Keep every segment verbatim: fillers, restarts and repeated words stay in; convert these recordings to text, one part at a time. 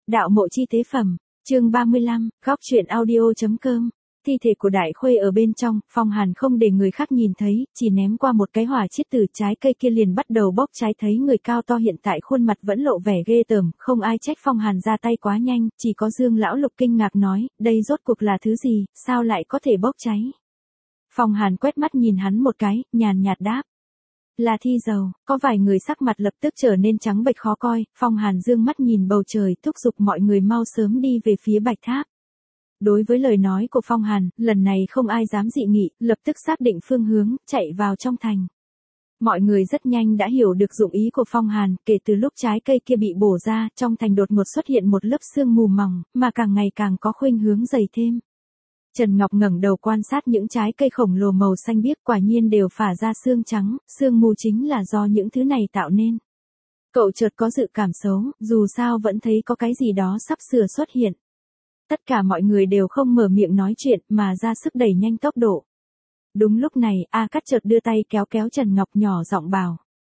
Đạo mộ chi tế phẩm, chương ba mươi lăm, góc truyện audio.com. Thi thể của Đại Khuê ở bên trong, Phong Hàn không để người khác nhìn thấy, chỉ ném qua một cái hỏa chiết từ trái cây kia liền bắt đầu bốc cháy. Thấy người cao to hiện tại khuôn mặt vẫn lộ vẻ ghê tởm, không ai trách Phong Hàn ra tay quá nhanh, chỉ có Dương Lão Lục kinh ngạc nói, đây rốt cuộc là thứ gì, sao lại có thể bốc cháy. Phong Hàn quét mắt nhìn hắn một cái, nhàn nhạt đáp. Là thi dầu. Có vài người sắc mặt lập tức trở nên trắng bệch khó coi, Phong Hàn dương mắt nhìn bầu trời thúc giục mọi người mau sớm đi về phía Bạch Tháp. Đối với lời nói của Phong Hàn, lần này không ai dám dị nghị, lập tức xác định phương hướng, chạy vào trong thành. Mọi người rất nhanh đã hiểu được dụng ý của Phong Hàn, kể từ lúc trái cây kia bị bổ ra, trong thành đột ngột xuất hiện một lớp sương mù mỏng, mà càng ngày càng có khuynh hướng dày thêm. Trần Ngọc ngẩng đầu quan sát những trái cây khổng lồ màu xanh biếc, quả nhiên đều phả ra sương trắng, sương mù chính là do những thứ này tạo nên. Cậu chợt có dự cảm xấu, dù sao vẫn thấy có cái gì đó sắp sửa xuất hiện. Tất cả mọi người đều không mở miệng nói chuyện mà ra sức đẩy nhanh tốc độ. Đúng lúc này, A Cát chợt đưa tay kéo kéo Trần Ngọc nhỏ giọng bảo.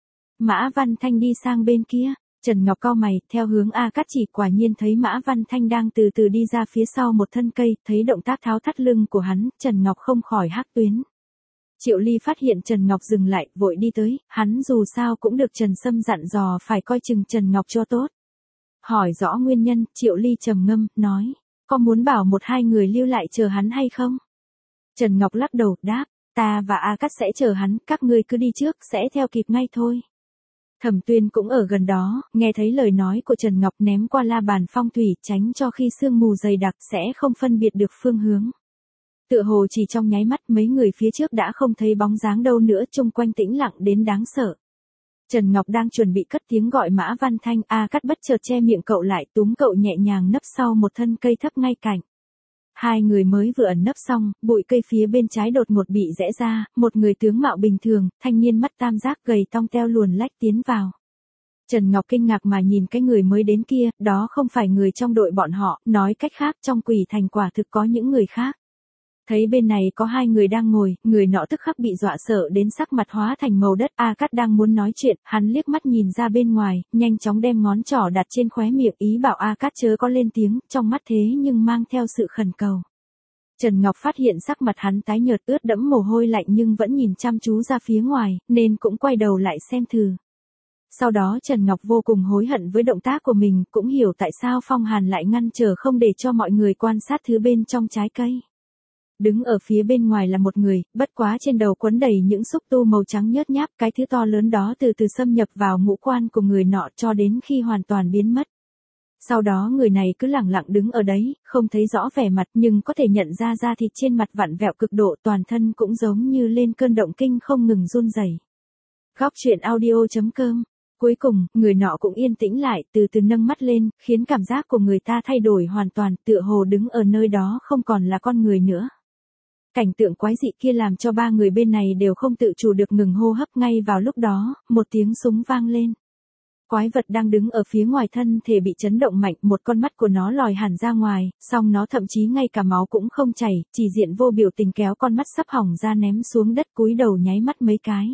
Mã Văn Thanh đi sang bên kia. Trần Ngọc cau mày, theo hướng A Cát chỉ, quả nhiên thấy Mã Văn Thanh đang từ từ đi ra phía sau một thân cây, thấy động tác tháo thắt lưng của hắn, Trần Ngọc không khỏi hắc tuyến. Triệu Ly phát hiện Trần Ngọc dừng lại, vội đi tới, hắn dù sao cũng được Trần Sâm dặn dò phải coi chừng Trần Ngọc cho tốt. Hỏi rõ nguyên nhân, Triệu Ly trầm ngâm, nói, có muốn bảo một hai người lưu lại chờ hắn hay không? Trần Ngọc lắc đầu, đáp, ta và A Cát sẽ chờ hắn, các ngươi cứ đi trước, sẽ theo kịp ngay thôi. Thẩm Tuyên cũng ở gần đó, nghe thấy lời nói của Trần Ngọc ném qua la bàn phong thủy, tránh cho khi sương mù dày đặc sẽ không phân biệt được phương hướng. Tựa hồ chỉ trong nháy mắt mấy người phía trước đã không thấy bóng dáng đâu nữa, chung quanh tĩnh lặng đến đáng sợ. Trần Ngọc đang chuẩn bị cất tiếng gọi Mã Văn Thanh, A Cát bất chợt che miệng cậu lại, túm cậu nhẹ nhàng nấp sau một thân cây thấp ngay cạnh. Hai người mới vừa ẩn nấp xong, bụi cây phía bên trái đột ngột bị rẽ ra, một người tướng mạo bình thường, thanh niên mắt tam giác gầy tong teo luồn lách tiến vào. Trần Ngọc kinh ngạc mà nhìn cái người mới đến kia, đó không phải người trong đội bọn họ, nói cách khác trong Quỷ Thành quả thực có những người khác. Thấy bên này có hai người đang ngồi, người nọ tức khắc bị dọa sợ đến sắc mặt hóa thành màu đất. A Cát đang muốn nói chuyện, hắn liếc mắt nhìn ra bên ngoài, nhanh chóng đem ngón trỏ đặt trên khóe miệng, ý bảo A Cát chớ có lên tiếng, trong mắt thế nhưng mang theo sự khẩn cầu. Trần Ngọc phát hiện sắc mặt hắn tái nhợt ướt đẫm mồ hôi lạnh nhưng vẫn nhìn chăm chú ra phía ngoài, nên cũng quay đầu lại xem thử. Sau đó Trần Ngọc vô cùng hối hận với động tác của mình, cũng hiểu tại sao Phong Hàn lại ngăn trở không để cho mọi người quan sát thứ bên trong trái cây. Đứng ở phía bên ngoài là một người, bất quá trên đầu quấn đầy những xúc tu màu trắng nhớt nháp, cái thứ to lớn đó từ từ xâm nhập vào ngũ quan của người nọ cho đến khi hoàn toàn biến mất. Sau đó người này cứ lẳng lặng đứng ở đấy, không thấy rõ vẻ mặt nhưng có thể nhận ra da thịt trên mặt vặn vẹo cực độ, toàn thân cũng giống như lên cơn động kinh không ngừng run rẩy. Góc truyện audio.com. Cuối cùng, người nọ cũng yên tĩnh lại, từ từ nâng mắt lên, khiến cảm giác của người ta thay đổi hoàn toàn, tựa hồ đứng ở nơi đó không còn là con người nữa. Cảnh tượng quái dị kia làm cho ba người bên này đều không tự chủ được ngừng hô hấp. Ngay vào lúc đó, một tiếng súng vang lên. Quái vật đang đứng ở phía ngoài thân thể bị chấn động mạnh, một con mắt của nó lòi hẳn ra ngoài, song nó thậm chí ngay cả máu cũng không chảy, chỉ diện vô biểu tình kéo con mắt sắp hỏng ra ném xuống đất, cúi đầu nháy mắt mấy cái.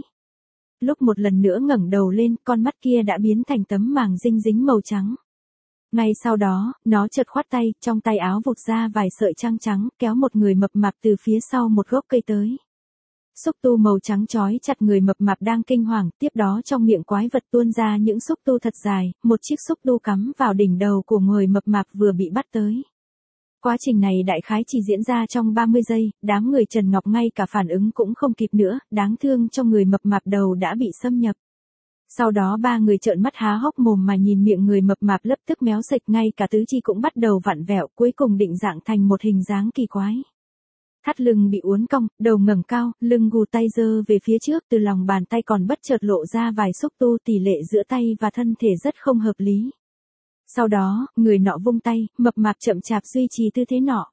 Lúc một lần nữa ngẩng đầu lên, con mắt kia đã biến thành tấm màng dinh dính màu trắng. Ngay sau đó, nó chợt khoát tay, trong tay áo vụt ra vài sợi trang trắng, kéo một người mập mạp từ phía sau một gốc cây tới. Xúc tu màu trắng trói chặt người mập mạp đang kinh hoàng, tiếp đó trong miệng quái vật tuôn ra những xúc tu thật dài, một chiếc xúc tu cắm vào đỉnh đầu của người mập mạp vừa bị bắt tới. Quá trình này đại khái chỉ diễn ra trong ba mươi giây, đám người Trần Ngọc ngay cả phản ứng cũng không kịp nữa, đáng thương cho người mập mạp đầu đã bị xâm nhập. Sau đó ba người trợn mắt há hốc mồm mà nhìn miệng người mập mạp lập tức méo sệch, ngay cả tứ chi cũng bắt đầu vặn vẹo, cuối cùng định dạng thành một hình dáng kỳ quái. Thắt lưng bị uốn cong, đầu ngẩng cao, lưng gù tay giơ về phía trước, từ lòng bàn tay còn bất chợt lộ ra vài xúc tu, tỷ lệ giữa tay và thân thể rất không hợp lý. Sau đó, người nọ vung tay, mập mạp chậm chạp duy trì tư thế nọ.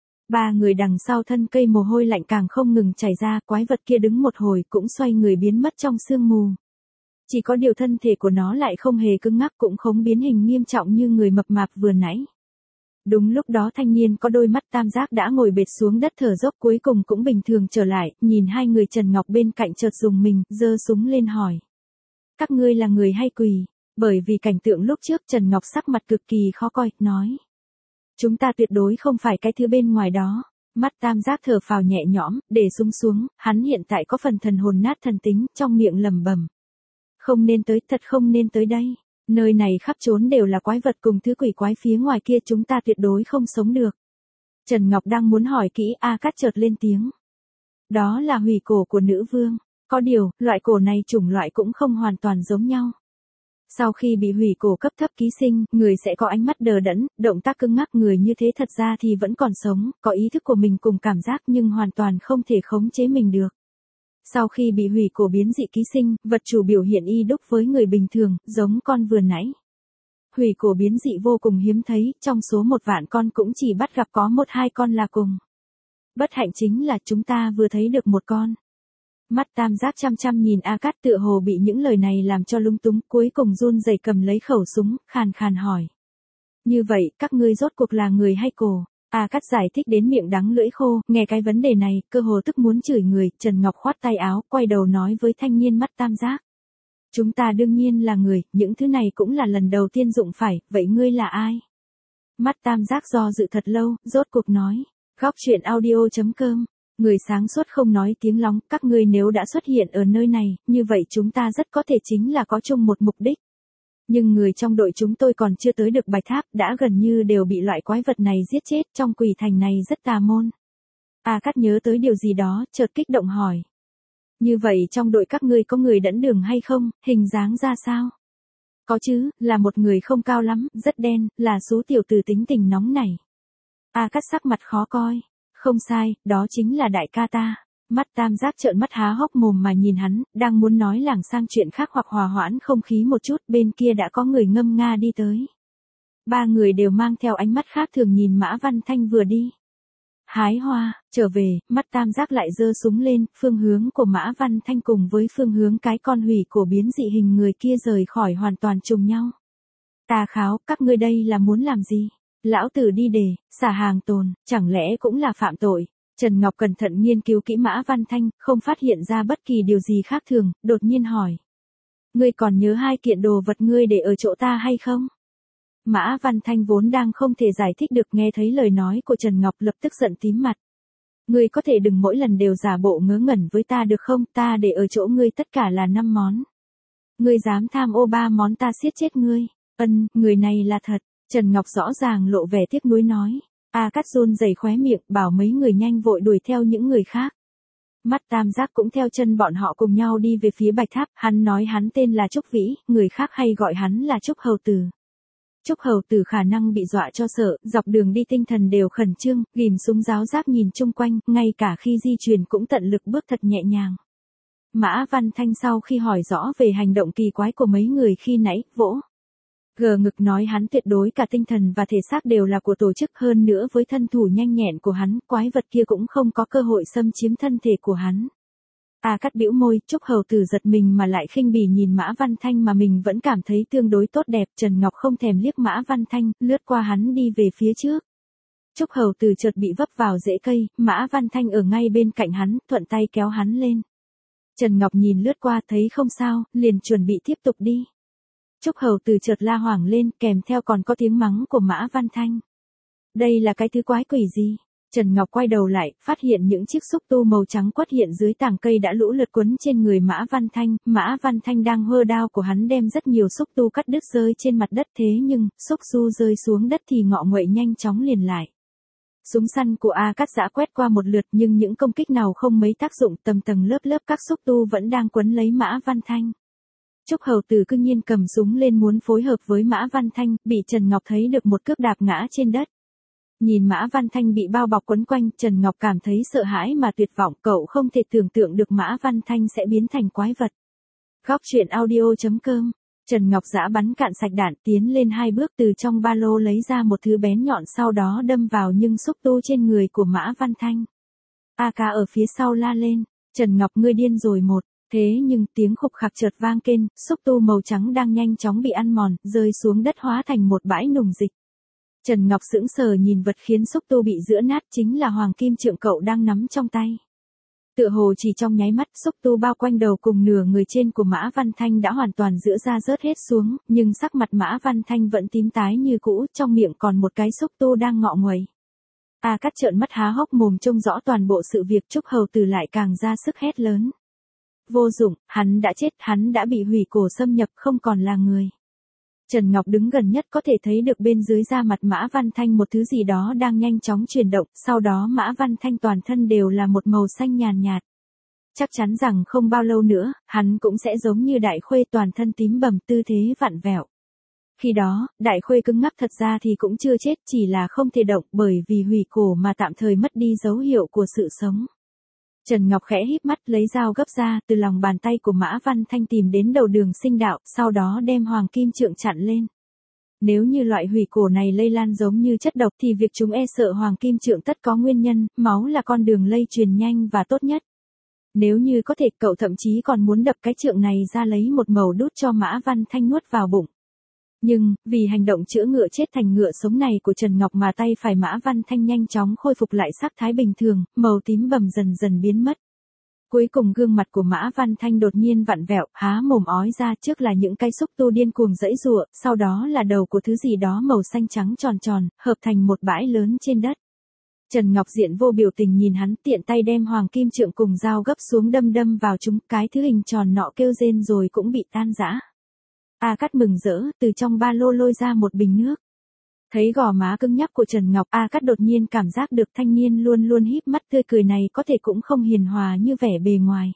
Ba người đằng sau thân cây mồ hôi lạnh càng không ngừng chảy ra, quái vật kia đứng một hồi cũng xoay người biến mất trong sương mù. Chỉ có điều thân thể của nó lại không hề cứng ngắc, cũng không biến hình nghiêm trọng như người mập mạp vừa nãy. Đúng lúc đó thanh niên có đôi mắt tam giác đã ngồi bệt xuống đất thở dốc cuối cùng cũng bình thường trở lại, nhìn hai người Trần Ngọc bên cạnh chợt dùng mình, giơ súng lên hỏi. Các ngươi là người hay quỷ? Bởi vì cảnh tượng lúc trước Trần Ngọc sắc mặt cực kỳ khó coi, nói. Chúng ta tuyệt đối không phải cái thứ bên ngoài đó. Mắt Tam Giác thở phào nhẹ nhõm, để súng xuống, hắn hiện tại có phần thần hồn nát thần tính, trong miệng lẩm bẩm. Không nên tới, thật không nên tới đây. Nơi này khắp trốn đều là quái vật cùng thứ quỷ quái phía ngoài kia, chúng ta tuyệt đối không sống được. Trần Ngọc đang muốn hỏi kỹ, A Cát chợt lên tiếng. Đó là hủy cổ của nữ vương. Có điều, loại cổ này chủng loại cũng không hoàn toàn giống nhau. Sau khi bị hủy cổ cấp thấp ký sinh, người sẽ có ánh mắt đờ đẫn, động tác cứng ngắc, người như thế thật ra thì vẫn còn sống, có ý thức của mình cùng cảm giác nhưng hoàn toàn không thể khống chế mình được. Sau khi bị hủy cổ biến dị ký sinh, vật chủ biểu hiện y đúc với người bình thường, giống con vừa nãy. Hủy cổ biến dị vô cùng hiếm thấy, trong số một vạn con cũng chỉ bắt gặp có một hai con là cùng. Bất hạnh chính là chúng ta vừa thấy được một con. Mắt Tam Giác chăm chăm nhìn A Cát, tựa hồ bị những lời này làm cho lung túng, cuối cùng run rẩy cầm lấy khẩu súng, khàn khàn hỏi. Như vậy, các ngươi rốt cuộc là người hay cổ? A Cát giải thích đến miệng đắng lưỡi khô, nghe cái vấn đề này, cơ hồ tức muốn chửi người, Trần Ngọc khoát tay áo, quay đầu nói với thanh niên mắt Tam Giác. Chúng ta đương nhiên là người, những thứ này cũng là lần đầu tiên dụng phải, vậy ngươi là ai? Mắt Tam Giác do dự thật lâu, rốt cuộc nói. Góc truyện audio chấm com. Người sáng suốt không nói tiếng lóng, các ngươi nếu đã xuất hiện ở nơi này, như vậy chúng ta rất có thể chính là có chung một mục đích. Nhưng người trong đội chúng tôi còn chưa tới được Bạch Tháp, đã gần như đều bị loại quái vật này giết chết, trong quỷ thành này rất tà môn. A Cát nhớ tới điều gì đó, chợt kích động hỏi. Như vậy trong đội các ngươi có người dẫn đường hay không, hình dáng ra sao? Có chứ, là một người không cao lắm, rất đen, là số tiểu tử tính tình nóng nảy. A Cát sắc mặt khó coi. Không sai, đó chính là đại ca ta. Mắt Tam Giác trợn mắt há hốc mồm mà nhìn hắn, đang muốn nói lảng sang chuyện khác hoặc hòa hoãn không khí một chút, bên kia đã có người ngâm nga đi tới. Ba người đều mang theo ánh mắt khác thường nhìn Mã Văn Thanh vừa đi. Hái hoa, trở về, mắt Tam Giác lại giơ súng lên, phương hướng của Mã Văn Thanh cùng với phương hướng cái con hủy cổ biến dị hình người kia rời khỏi hoàn toàn trùng nhau. Tà Kháo, các ngươi đây là muốn làm gì? Lão tử đi đề, xả hàng tồn, chẳng lẽ cũng là phạm tội? Trần Ngọc cẩn thận nghiên cứu kỹ Mã Văn Thanh, không phát hiện ra bất kỳ điều gì khác thường, đột nhiên hỏi. Ngươi còn nhớ hai kiện đồ vật ngươi để ở chỗ ta hay không? Mã Văn Thanh vốn đang không thể giải thích được, nghe thấy lời nói của Trần Ngọc lập tức giận tím mặt. Ngươi có thể đừng mỗi lần đều giả bộ ngớ ngẩn với ta được không? Ta để ở chỗ ngươi tất cả là năm món. Ngươi dám tham ô ba món ta siết chết ngươi. Ân, người này là thật. Trần Ngọc rõ ràng lộ vẻ tiếc nuối nói. A Cát run rẩy khóe miệng, bảo mấy người nhanh vội đuổi theo những người khác. Mắt Tam Giác cũng theo chân bọn họ cùng nhau đi về phía Bạch Tháp, hắn nói hắn tên là Trúc Vĩ, người khác hay gọi hắn là Trúc Hầu Tử. Trúc Hầu Tử khả năng bị dọa cho sợ, dọc đường đi tinh thần đều khẩn trương, ghim súng giáo giác nhìn chung quanh, ngay cả khi di chuyển cũng tận lực bước thật nhẹ nhàng. Mã Văn Thanh sau khi hỏi rõ về hành động kỳ quái của mấy người khi nãy, vỗ gờ ngực nói hắn tuyệt đối cả tinh thần và thể xác đều là của tổ chức, hơn nữa với thân thủ nhanh nhẹn của hắn, quái vật kia cũng không có cơ hội xâm chiếm thân thể của hắn. A Cát bĩu môi, Trúc Hầu Tử giật mình mà lại khinh bỉ nhìn Mã Văn Thanh mà mình vẫn cảm thấy tương đối tốt đẹp. Trần Ngọc không thèm liếc Mã Văn Thanh, lướt qua hắn đi về phía trước. Trúc Hầu Tử chợt bị vấp vào rễ cây, Mã Văn Thanh ở ngay bên cạnh hắn, thuận tay kéo hắn lên. Trần Ngọc nhìn lướt qua thấy không sao, liền chuẩn bị tiếp tục đi. Trúc Hầu Tử chợt la hoảng lên, kèm theo còn có tiếng mắng của Mã Văn Thanh. Đây là cái thứ quái quỷ gì? Trần Ngọc quay đầu lại, phát hiện những chiếc xúc tu màu trắng quất hiện dưới tàng cây đã lũ lượt quấn trên người Mã Văn Thanh. Mã Văn Thanh đang hơ đao của hắn đem rất nhiều xúc tu cắt đứt rơi trên mặt đất, thế nhưng, xúc tu rơi xuống đất thì ngọ nguậy nhanh chóng liền lại. Súng săn của A Cát giã quét qua một lượt nhưng những công kích nào không mấy tác dụng, tầng tầng lớp lớp các xúc tu vẫn đang quấn lấy Mã Văn Thanh. Trúc Hầu Tử cương nhiên cầm súng lên muốn phối hợp với Mã Văn Thanh, bị Trần Ngọc thấy được một cước đạp ngã trên đất. Nhìn Mã Văn Thanh bị bao bọc quấn quanh, Trần Ngọc cảm thấy sợ hãi mà tuyệt vọng, cậu không thể tưởng tượng được Mã Văn Thanh sẽ biến thành quái vật. Góc truyện audio chấm com. Trần Ngọc giã bắn cạn sạch đạn, tiến lên hai bước từ trong ba lô lấy ra một thứ bén nhọn, sau đó đâm vào nhưng xúc tu trên người của Mã Văn Thanh. A Ca ở phía sau la lên, Trần Ngọc ngươi điên rồi một. Thế nhưng tiếng khục khạc chợt vang kên, xúc tu màu trắng đang nhanh chóng bị ăn mòn, rơi xuống đất hóa thành một bãi nùng dịch. Trần Ngọc sững sờ nhìn vật khiến xúc tu bị giữa nát, chính là hoàng kim trượng cậu đang nắm trong tay. Tựa hồ chỉ trong nháy mắt, xúc tu bao quanh đầu cùng nửa người trên của Mã Văn Thanh đã hoàn toàn giữa ra rớt hết xuống, nhưng sắc mặt Mã Văn Thanh vẫn tím tái như cũ, trong miệng còn một cái xúc tu đang ngọ nguậy. A Cát trợn mắt há hốc mồm trông rõ toàn bộ sự việc, Trúc Hầu Tử lại càng ra sức hét lớn. Vô dụng, hắn đã chết, hắn đã bị hủy cổ xâm nhập, không còn là người. Trần Ngọc đứng gần nhất có thể thấy được bên dưới da mặt Mã Văn Thanh một thứ gì đó đang nhanh chóng chuyển động, sau đó Mã Văn Thanh toàn thân đều là một màu xanh nhàn nhạt. Chắc chắn rằng không bao lâu nữa, hắn cũng sẽ giống như Đại Khuê toàn thân tím bầm, tư thế vặn vẹo. Khi đó, Đại Khuê cứng ngắc thật ra thì cũng chưa chết, chỉ là không thể động bởi vì hủy cổ mà tạm thời mất đi dấu hiệu của sự sống. Trần Ngọc khẽ híp mắt lấy dao gấp ra, từ lòng bàn tay của Mã Văn Thanh tìm đến đầu đường sinh đạo, sau đó đem hoàng kim trượng chặn lên. Nếu như loại hủy cổ này lây lan giống như chất độc thì việc chúng e sợ hoàng kim trượng tất có nguyên nhân, máu là con đường lây truyền nhanh và tốt nhất. Nếu như có thể, cậu thậm chí còn muốn đập cái trượng này ra lấy một mẩu đút cho Mã Văn Thanh nuốt vào bụng. Nhưng, vì hành động chữa ngựa chết thành ngựa sống này của Trần Ngọc mà tay phải Mã Văn Thanh nhanh chóng khôi phục lại sắc thái bình thường, màu tím bầm dần dần biến mất. Cuối cùng gương mặt của Mã Văn Thanh đột nhiên vặn vẹo, há mồm ói ra, trước là những cái xúc tu điên cuồng giãy giụa, sau đó là đầu của thứ gì đó màu xanh trắng tròn tròn, hợp thành một bãi lớn trên đất. Trần Ngọc diện vô biểu tình nhìn hắn, tiện tay đem hoàng kim trượng cùng dao gấp xuống đâm đâm vào chúng, cái thứ hình tròn nọ kêu rên rồi cũng bị tan rã. A Cát mừng rỡ, từ trong ba lô lôi ra một bình nước. Thấy gò má cứng nhắc của Trần Ngọc, A Cát đột nhiên cảm giác được thanh niên luôn luôn híp mắt tươi cười này có thể cũng không hiền hòa như vẻ bề ngoài.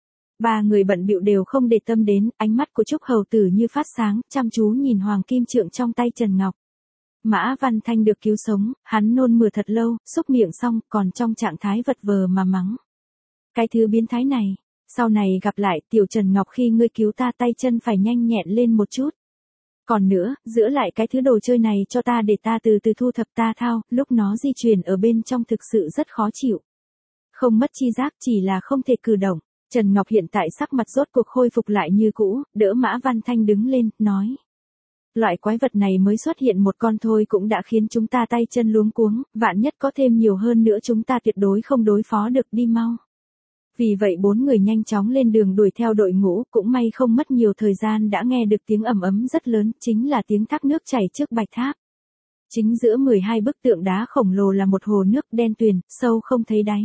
Ba người bận bịu đều không để tâm đến, ánh mắt của Trúc Hầu Tử như phát sáng, chăm chú nhìn hoàng kim trượng trong tay Trần Ngọc. Mã Văn Thanh được cứu sống, hắn nôn mửa thật lâu, xúc miệng xong, còn trong trạng thái vật vờ mà mắng. Cái thứ biến thái này, sau này gặp lại, tiểu Trần Ngọc khi ngươi cứu ta tay chân phải nhanh nhẹn lên một chút. Còn nữa, giữ lại cái thứ đồ chơi này cho ta để ta từ từ thu thập ta thao, lúc nó di chuyển ở bên trong thực sự rất khó chịu. Không mất chi giác, chỉ là không thể cử động. Trần Ngọc hiện tại sắc mặt rốt cuộc khôi phục lại như cũ, đỡ Mã Văn Thanh đứng lên, nói. Loại quái vật này mới xuất hiện một con thôi cũng đã khiến chúng ta tay chân luống cuống, vạn nhất có thêm nhiều hơn nữa chúng ta tuyệt đối không đối phó được, đi mau. Vì vậy bốn người nhanh chóng lên đường đuổi theo đội ngũ, cũng may không mất nhiều thời gian đã nghe được tiếng ầm ấm rất lớn, chính là tiếng thác nước chảy trước Bạch Tháp. Chính giữa mười hai bức tượng đá khổng lồ là một hồ nước đen tuyền, sâu không thấy đáy.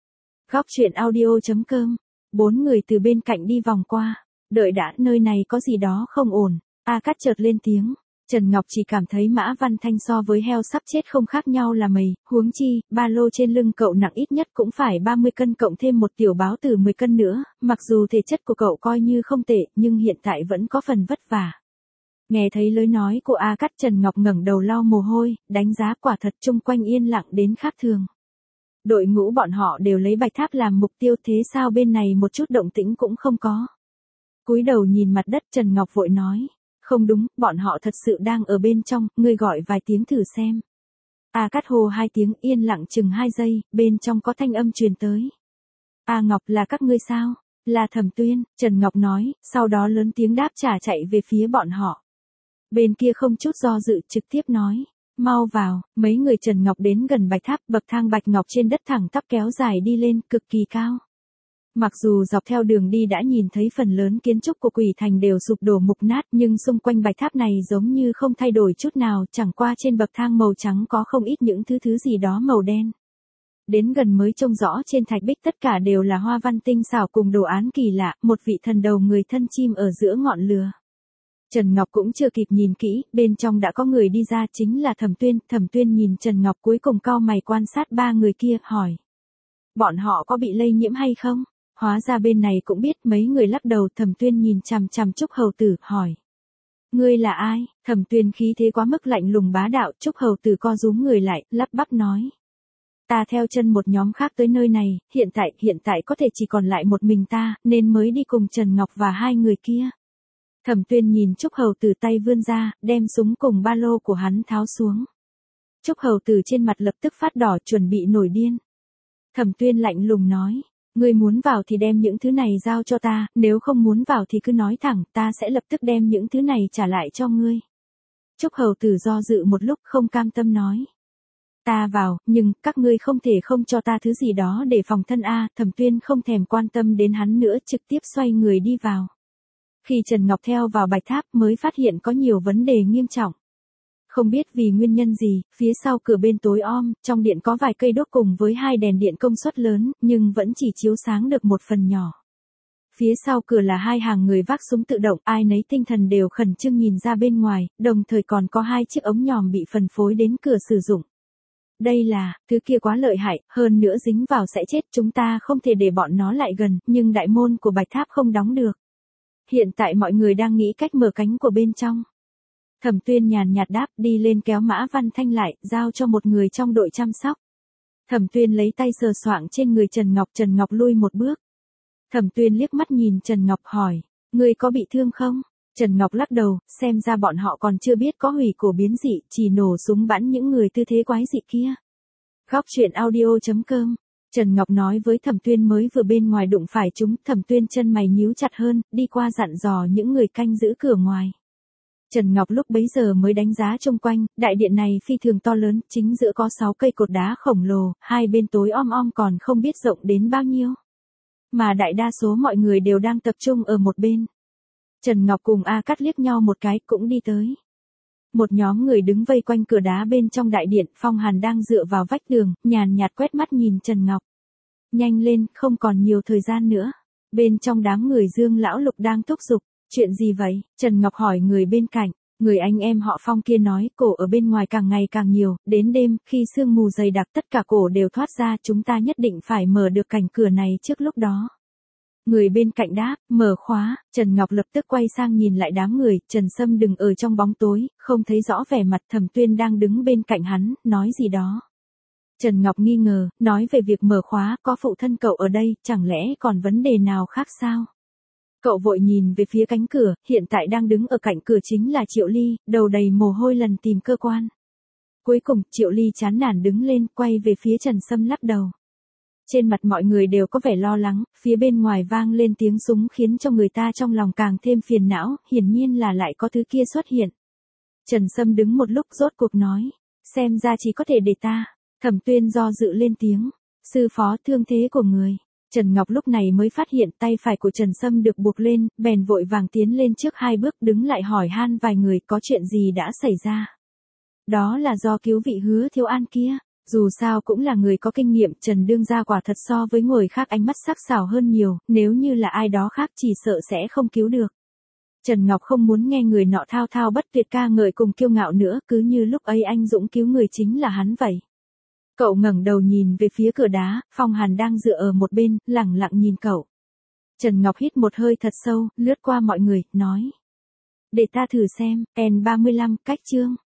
Góc truyện audio chấm com. Bốn người từ bên cạnh đi vòng qua. Đợi đã, nơi này có gì đó không ổn. A Cát chợt lên tiếng. Trần Ngọc chỉ cảm thấy Mã Văn Thanh so với heo sắp chết không khác nhau là mấy, huống chi, ba lô trên lưng cậu nặng ít nhất cũng phải ba mươi cân cộng thêm một tiểu báo tử mười cân nữa, mặc dù thể chất của cậu coi như không tệ, nhưng hiện tại vẫn có phần vất vả. Nghe thấy lời nói của A Cát, Trần Ngọc ngẩng đầu lau mồ hôi, đánh giá quả thật chung quanh yên lặng đến khác thường. Đội ngũ bọn họ đều lấy Bạch Tháp làm mục tiêu, thế sao bên này một chút động tĩnh cũng không có. Cúi đầu nhìn mặt đất, Trần Ngọc vội nói. Không đúng, bọn họ thật sự đang ở bên trong, ngươi gọi vài tiếng thử xem. A Cát hô hai tiếng, yên lặng chừng hai giây, bên trong có thanh âm truyền tới. A Ngọc, là các ngươi sao? Là Thẩm Tuyên, Trần Ngọc nói, sau đó lớn tiếng đáp trả chạy về phía bọn họ. Bên kia không chút do dự trực tiếp nói. Mau vào, mấy người Trần Ngọc đến gần Bạch Tháp, bậc thang bạch ngọc trên đất thẳng tắp kéo dài đi lên, cực kỳ cao. Mặc dù dọc theo đường đi đã nhìn thấy phần lớn kiến trúc của Quỷ Thành đều sụp đổ mục nát, nhưng xung quanh Bạch Tháp này giống như không thay đổi chút nào, chẳng qua trên bậc thang màu trắng có không ít những thứ thứ gì đó màu đen. Đến gần mới trông rõ trên thạch bích tất cả đều là hoa văn tinh xảo cùng đồ án kỳ lạ, một vị thần đầu người thân chim ở giữa ngọn lửa. Trần Ngọc cũng chưa kịp nhìn kỹ, bên trong đã có người đi ra, chính là Thẩm Tuyên. Thẩm Tuyên nhìn Trần Ngọc cuối cùng cau mày quan sát ba người kia, hỏi. Bọn họ có bị lây nhiễm hay không? Hóa ra bên này cũng biết, mấy người lắc đầu. Thẩm Tuyên nhìn chằm chằm Trúc Hầu Tử, hỏi. Ngươi là ai? Thẩm Tuyên khí thế quá mức lạnh lùng bá đạo. Trúc Hầu Tử co rúm người lại, lắp bắp nói. Ta theo chân một nhóm khác tới nơi này, hiện tại, hiện tại có thể chỉ còn lại một mình ta, nên mới đi cùng Trần Ngọc và hai người kia. Thẩm Tuyên nhìn Trúc Hầu Tử tay vươn ra, đem súng cùng ba lô của hắn tháo xuống. Trúc Hầu Tử trên mặt lập tức phát đỏ, chuẩn bị nổi điên. Thẩm Tuyên lạnh lùng nói, ngươi muốn vào thì đem những thứ này giao cho ta, nếu không muốn vào thì cứ nói thẳng, ta sẽ lập tức đem những thứ này trả lại cho ngươi. Trúc Hầu Tử do dự một lúc không cam tâm nói. Ta vào, nhưng, các ngươi không thể không cho ta thứ gì đó để phòng thân a. Thẩm Tuyên không thèm quan tâm đến hắn nữa, trực tiếp xoay người đi vào. Khi Trần Ngọc theo vào Bạch Tháp mới phát hiện có nhiều vấn đề nghiêm trọng. Không biết vì nguyên nhân gì, phía sau cửa bên tối om, trong điện có vài cây đốt cùng với hai đèn điện công suất lớn, nhưng vẫn chỉ chiếu sáng được một phần nhỏ. Phía sau cửa là hai hàng người vác súng tự động, ai nấy tinh thần đều khẩn trương nhìn ra bên ngoài, đồng thời còn có hai chiếc ống nhòm bị phân phối đến cửa sử dụng. Đây là, thứ kia quá lợi hại, hơn nữa dính vào sẽ chết, chúng ta không thể để bọn nó lại gần, nhưng đại môn của Bạch Tháp không đóng được. Hiện tại mọi người đang nghĩ cách mở cánh của bên trong. Thẩm Tuyên nhàn nhạt đáp, đi lên kéo Mã Văn Thanh lại, giao cho một người trong đội chăm sóc. Thẩm Tuyên lấy tay sờ soạng trên người Trần Ngọc, Trần Ngọc lui một bước. Thẩm Tuyên liếc mắt nhìn Trần Ngọc hỏi, ngươi có bị thương không? Trần Ngọc lắc đầu, xem ra bọn họ còn chưa biết có hủy cổ biến dị, chỉ nổ súng bắn những người tư thế quái dị kia. Góc truyện audio chấm com. Trần Ngọc nói với Thẩm Tuyên mới vừa bên ngoài đụng phải chúng, Thẩm Tuyên chân mày nhíu chặt hơn, đi qua dặn dò những người canh giữ cửa ngoài. Trần Ngọc lúc bấy giờ mới đánh giá xung quanh, đại điện này phi thường to lớn, chính giữa có sáu cây cột đá khổng lồ, hai bên tối om om còn không biết rộng đến bao nhiêu. Mà đại đa số mọi người đều đang tập trung ở một bên. Trần Ngọc cùng A Cát liếc nhau một cái cũng đi tới. Một nhóm người đứng vây quanh cửa đá bên trong đại điện, Phong Hàn đang dựa vào vách tường, nhàn nhạt quét mắt nhìn Trần Ngọc. Nhanh lên, không còn nhiều thời gian nữa. Bên trong đám người Dương Lão Lục đang thúc giục. Chuyện gì vậy? Trần Ngọc hỏi người bên cạnh. Người anh em họ Phong kia nói, cổ ở bên ngoài càng ngày càng nhiều, đến đêm, khi sương mù dày đặc tất cả cổ đều thoát ra, chúng ta nhất định phải mở được cánh cửa này trước lúc đó. Người bên cạnh đáp, mở khóa. Trần Ngọc lập tức quay sang nhìn lại đám người, Trần Sâm đừng ở trong bóng tối, không thấy rõ vẻ mặt. Thẩm Tuyên đang đứng bên cạnh hắn, nói gì đó. Trần Ngọc nghi ngờ, nói về việc mở khóa, có phụ thân cậu ở đây, chẳng lẽ còn vấn đề nào khác sao? Cậu vội nhìn về phía cánh cửa, hiện tại đang đứng ở cạnh cửa chính là Triệu Ly, đầu đầy mồ hôi lần tìm cơ quan. Cuối cùng, Triệu Ly chán nản đứng lên, quay về phía Trần Sâm lắc đầu. Trên mặt mọi người đều có vẻ lo lắng, phía bên ngoài vang lên tiếng súng khiến cho người ta trong lòng càng thêm phiền não, hiển nhiên là lại có thứ kia xuất hiện. Trần Sâm đứng một lúc rốt cuộc nói, xem ra chỉ có thể để ta. Thẩm Tuyên do dự lên tiếng, sư phó thương thế của người. Trần Ngọc lúc này mới phát hiện tay phải của Trần Sâm được buộc lên, bèn vội vàng tiến lên trước hai bước đứng lại hỏi han vài người có chuyện gì đã xảy ra. Đó là do cứu vị Hứa Thiếu An kia, dù sao cũng là người có kinh nghiệm, Trần đương gia quả thật so với người khác ánh mắt sắc sảo hơn nhiều, nếu như là ai đó khác chỉ sợ sẽ không cứu được. Trần Ngọc không muốn nghe người nọ thao thao bất tuyệt ca ngợi cùng kiêu ngạo nữa, cứ như lúc ấy anh dũng cứu người chính là hắn vậy. Cậu ngẩng đầu nhìn về phía cửa đá, Phong Hàn đang dựa ở một bên, lẳng lặng nhìn cậu. Trần Ngọc hít một hơi thật sâu, lướt qua mọi người, nói. Để ta thử xem, N ba mươi lăm, cách chương.